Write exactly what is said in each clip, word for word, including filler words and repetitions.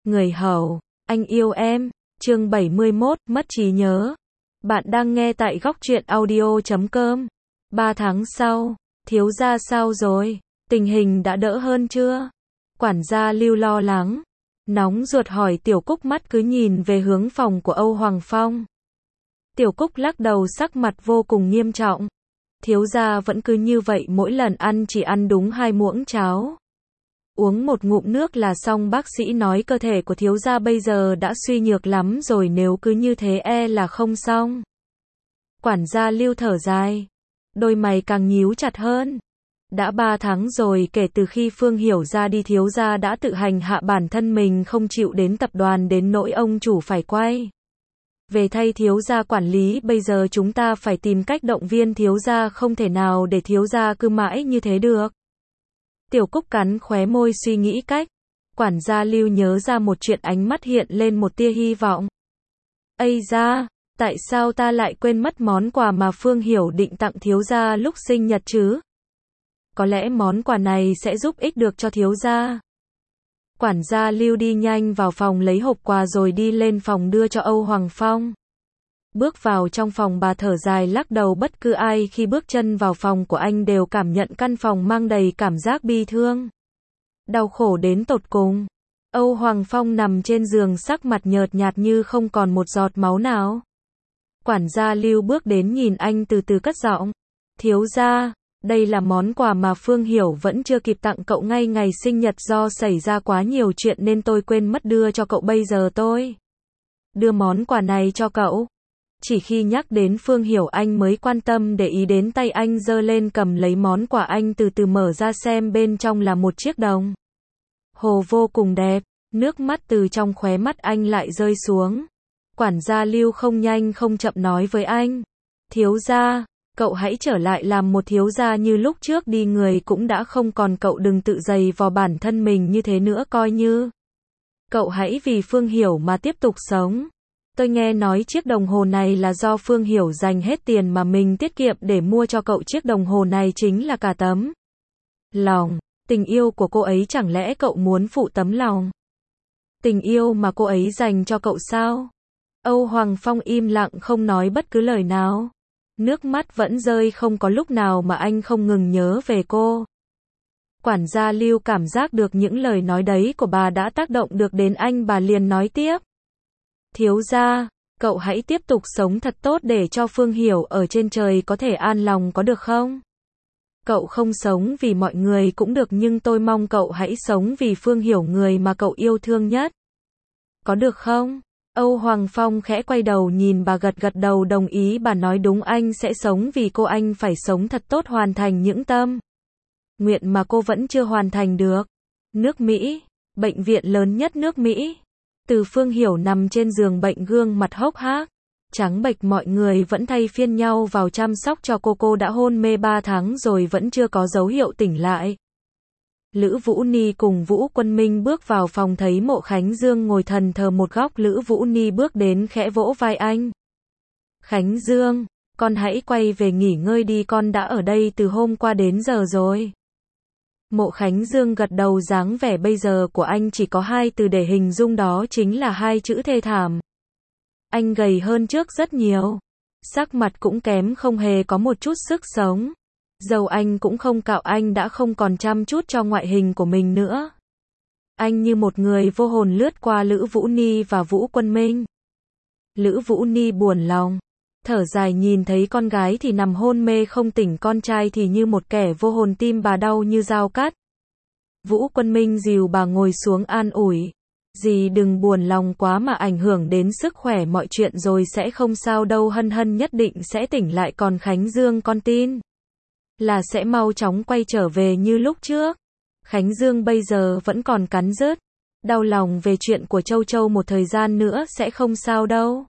Người hầu, anh yêu em, chương bảy mươi mốt, mất trí nhớ. Bạn đang nghe tại góc truyện audio chấm com. Ba tháng sau, thiếu gia sao rồi? Tình hình đã đỡ hơn chưa? Quản gia Lưu lo lắng, nóng ruột hỏi Tiểu Cúc, mắt cứ nhìn về hướng phòng của Âu Hoàng Phong. Tiểu Cúc lắc đầu, sắc mặt vô cùng nghiêm trọng. Thiếu gia vẫn cứ như vậy, mỗi lần ăn chỉ ăn đúng hai muỗng cháo. Uống một ngụm nước là xong, bác sĩ nói cơ thể của thiếu gia bây giờ đã suy nhược lắm rồi, nếu cứ như thế e là không xong. Quản gia Lưu thở dài, đôi mày càng nhíu chặt hơn. Đã ba tháng rồi kể từ khi Phương Hiểu ra đi, thiếu gia đã tự hành hạ bản thân mình, không chịu đến tập đoàn đến nỗi ông chủ phải quay về thay thiếu gia quản lý. Bây giờ chúng ta phải tìm cách động viên thiếu gia, không thể nào để thiếu gia cứ mãi như thế được. Tiểu Cúc cắn khóe môi suy nghĩ cách. Quản gia Lưu nhớ ra một chuyện, ánh mắt hiện lên một tia hy vọng. Ây da, tại sao ta lại quên mất món quà mà Phương Hiểu định tặng thiếu gia lúc sinh nhật chứ? Có lẽ món quà này sẽ giúp ích được cho thiếu gia. Quản gia Lưu đi nhanh vào phòng lấy hộp quà rồi đi lên phòng đưa cho Âu Hoàng Phong. Bước vào trong phòng, bà thở dài lắc đầu, bất cứ ai khi bước chân vào phòng của anh đều cảm nhận căn phòng mang đầy cảm giác bi thương, đau khổ đến tột cùng. Âu Hoàng Phong nằm trên giường, sắc mặt nhợt nhạt như không còn một giọt máu nào. Quản gia Lưu bước đến nhìn anh, từ từ cất giọng. Thiếu gia, đây là món quà mà Phương Hiểu vẫn chưa kịp tặng cậu ngay ngày sinh nhật, do xảy ra quá nhiều chuyện nên tôi quên mất đưa cho cậu, bây giờ tôi đưa món quà này cho cậu. Chỉ khi nhắc đến Phương Hiểu anh mới quan tâm để ý đến tay anh giơ lên cầm lấy món quà, anh từ từ mở ra xem bên trong là một chiếc đồng hồ vô cùng đẹp. Nước mắt từ trong khóe mắt anh lại rơi xuống. Quản gia Lưu không nhanh không chậm nói với anh. Thiếu gia, cậu hãy trở lại làm một thiếu gia như lúc trước đi, người cũng đã không còn, cậu đừng tự dày vò bản thân mình như thế nữa, coi như cậu hãy vì Phương Hiểu mà tiếp tục sống. Tôi nghe nói chiếc đồng hồ này là do Phương Hiểu dành hết tiền mà mình tiết kiệm để mua cho cậu, chiếc đồng hồ này chính là cả tấm lòng tình yêu của cô ấy, chẳng lẽ cậu muốn phụ tấm lòng tình yêu mà cô ấy dành cho cậu sao? Âu Hoàng Phong im lặng không nói bất cứ lời nào. Nước mắt vẫn rơi, không có lúc nào mà anh không ngừng nhớ về cô. Quản gia Lưu cảm giác được những lời nói đấy của bà đã tác động được đến anh, bà liền nói tiếp. Thiếu gia, cậu hãy tiếp tục sống thật tốt để cho Phương Hiểu ở trên trời có thể an lòng, có được không? Cậu không sống vì mọi người cũng được, nhưng tôi mong cậu hãy sống vì Phương Hiểu, người mà cậu yêu thương nhất. Có được không? Âu Hoàng Phong khẽ quay đầu nhìn bà, gật gật đầu đồng ý. Bà nói đúng, anh sẽ sống vì cô, anh phải sống thật tốt, hoàn thành những tâm nguyện mà cô vẫn chưa hoàn thành được. Nước Mỹ, bệnh viện lớn nhất nước Mỹ. Từ Phương Hiểu nằm trên giường bệnh, gương mặt hốc hác, trắng bệch, mọi người vẫn thay phiên nhau vào chăm sóc cho cô. Cô đã hôn mê ba tháng rồi vẫn chưa có dấu hiệu tỉnh lại. Lữ Vũ Ni cùng Vũ Quân Minh bước vào phòng, thấy Mộ Khánh Dương ngồi thần thờ một góc. Lữ Vũ Ni bước đến khẽ vỗ vai anh. Khánh Dương, con hãy quay về nghỉ ngơi đi, con đã ở đây từ hôm qua đến giờ rồi. Mộ Khánh Dương gật đầu, dáng vẻ bây giờ của anh chỉ có hai từ để hình dung, đó chính là hai chữ thê thảm. Anh gầy hơn trước rất nhiều, sắc mặt cũng kém, không hề có một chút sức sống. Dầu anh cũng không cạo, anh đã không còn chăm chút cho ngoại hình của mình nữa. Anh như một người vô hồn lướt qua Lữ Vũ Ni và Vũ Quân Minh. Lữ Vũ Ni buồn lòng, thở dài, nhìn thấy con gái thì nằm hôn mê không tỉnh, con trai thì như một kẻ vô hồn, tim bà đau như dao cắt. Vũ Quân Minh dìu bà ngồi xuống an ủi. Dì đừng buồn lòng quá mà ảnh hưởng đến sức khỏe, mọi chuyện rồi sẽ không sao đâu, Hân Hân nhất định sẽ tỉnh lại, còn Khánh Dương con tin là sẽ mau chóng quay trở về như lúc trước. Khánh Dương bây giờ vẫn còn cắn rứt, đau lòng về chuyện của Châu Châu, một thời gian nữa sẽ không sao đâu.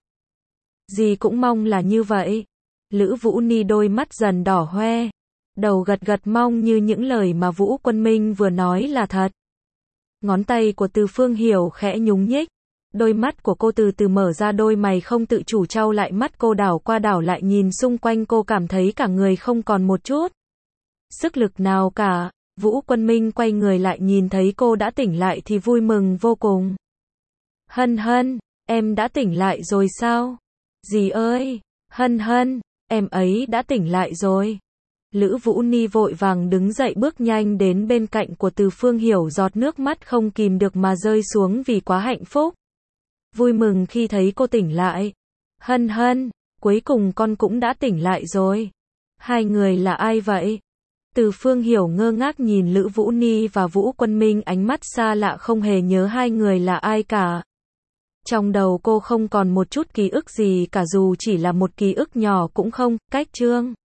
Dì cũng mong là như vậy. Lữ Vũ Ni đôi mắt dần đỏ hoe, đầu gật gật, mong như những lời mà Vũ Quân Minh vừa nói là thật. Ngón tay của Từ Phương Hiểu khẽ nhúng nhích, đôi mắt của cô từ từ mở ra, đôi mày không tự chủ trao lại, mắt cô đảo qua đảo lại, nhìn xung quanh, cô cảm thấy cả người không còn một chút sức lực nào cả. Vũ Quân Minh quay người lại, nhìn thấy cô đã tỉnh lại thì vui mừng vô cùng. Hân Hân, em đã tỉnh lại rồi sao? Dì ơi, Hân Hân, em ấy đã tỉnh lại rồi. Lữ Vũ Ni vội vàng đứng dậy bước nhanh đến bên cạnh của Từ Phương Hiểu, giọt nước mắt không kìm được mà rơi xuống vì quá hạnh phúc. Vui mừng khi thấy cô tỉnh lại. Hân Hân, cuối cùng con cũng đã tỉnh lại rồi. Hai người là ai vậy? Từ Phương Hiểu ngơ ngác nhìn Lữ Vũ Ni và Vũ Quân Minh, ánh mắt xa lạ, không hề nhớ hai người là ai cả. Trong đầu cô không còn một chút ký ức gì cả, dù chỉ là một ký ức nhỏ cũng không. Cách chương